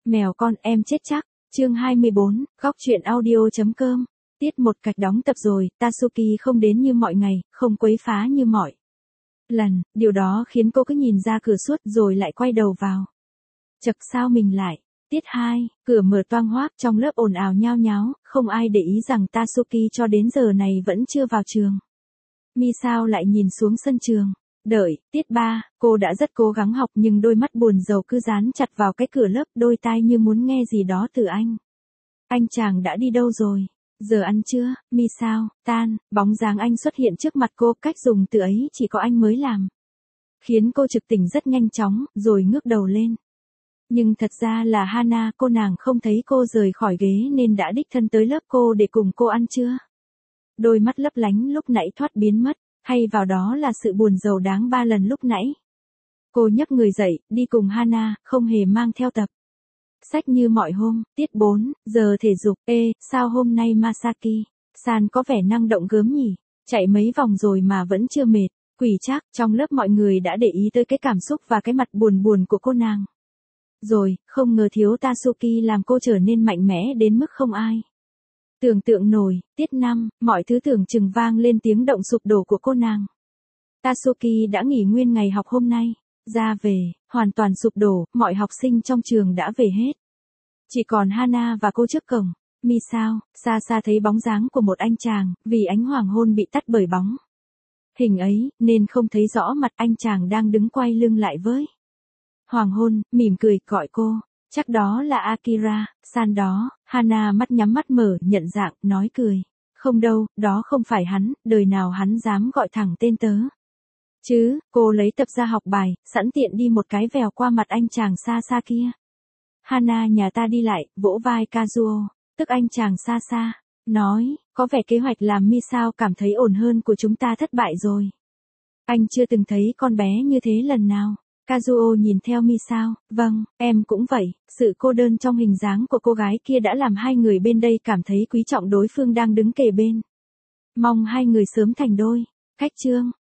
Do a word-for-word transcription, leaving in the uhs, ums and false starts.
Mèo con em chết chắc. Chương hai mươi bốn, góc truyện audio.com. Tiết một cạch đóng tập rồi, Tatsuki không đến như mọi ngày, không quấy phá như mọi lần, điều đó khiến cô cứ nhìn ra cửa suốt rồi lại quay đầu vào. Chật sao mình lại. Tiết hai, cửa mở toang hoác, trong lớp ồn ào nhao nháo, không ai để ý rằng Tatsuki cho đến giờ này vẫn chưa vào trường. Misao lại nhìn xuống sân trường. Đợi, tiết ba, cô đã rất cố gắng học nhưng đôi mắt buồn rầu cứ dán chặt vào cái cửa lớp, đôi tai như muốn nghe gì đó từ anh. Anh chàng đã đi đâu rồi? Giờ ăn chưa, Misao? Tan, bóng dáng anh xuất hiện trước mặt cô, cách dùng từ ấy chỉ có anh mới làm. Khiến cô trực tỉnh rất nhanh chóng, rồi ngước đầu lên. Nhưng thật ra là Hana, cô nàng không thấy cô rời khỏi ghế nên đã đích thân tới lớp cô để cùng cô ăn trưa. Đôi mắt lấp lánh lúc nãy thoát biến mất, hay vào đó là sự buồn rầu đáng ba lần lúc nãy. Cô nhấc người dậy, đi cùng Hana, không hề mang theo tập sách như mọi hôm. Tiết bốn, giờ thể dục. Ê, sao hôm nay Masaki-san có vẻ năng động gớm nhỉ? Chạy mấy vòng rồi mà vẫn chưa mệt. Quỷ chắc, trong lớp mọi người đã để ý tới cái cảm xúc và cái mặt buồn buồn của cô nàng. Rồi, không ngờ thiếu Tatsuki làm cô trở nên mạnh mẽ đến mức không ai tưởng tượng nổi. Tiết năm, mọi thứ tưởng chừng vang lên tiếng động sụp đổ của cô nàng. Tatsuki đã nghỉ nguyên ngày học hôm nay. Ra về, hoàn toàn sụp đổ, mọi học sinh trong trường đã về hết. Chỉ còn Hana và cô trước cổng. Misao, xa xa thấy bóng dáng của một anh chàng, vì ánh hoàng hôn bị tắt bởi bóng hình ấy, nên không thấy rõ mặt anh chàng đang đứng quay lưng lại với hoàng hôn, mỉm cười, gọi cô. Chắc đó là Akira, san đó. Hana mắt nhắm mắt mở, nhận dạng, nói cười. Không đâu, đó không phải hắn, đời nào hắn dám gọi thẳng tên tớ. Chứ, cô lấy tập ra học bài, sẵn tiện đi một cái vèo qua mặt anh chàng xa xa kia. Hana nhà ta đi lại, vỗ vai Kazuo, tức anh chàng xa xa, nói, có vẻ kế hoạch làm Misao cảm thấy ổn hơn của chúng ta thất bại rồi. Anh chưa từng thấy con bé như thế lần nào. Kazuo nhìn theo Misao, vâng, em cũng vậy, sự cô đơn trong hình dáng của cô gái kia đã làm hai người bên đây cảm thấy quý trọng đối phương đang đứng kề bên. Mong hai người sớm thành đôi. Cách chương,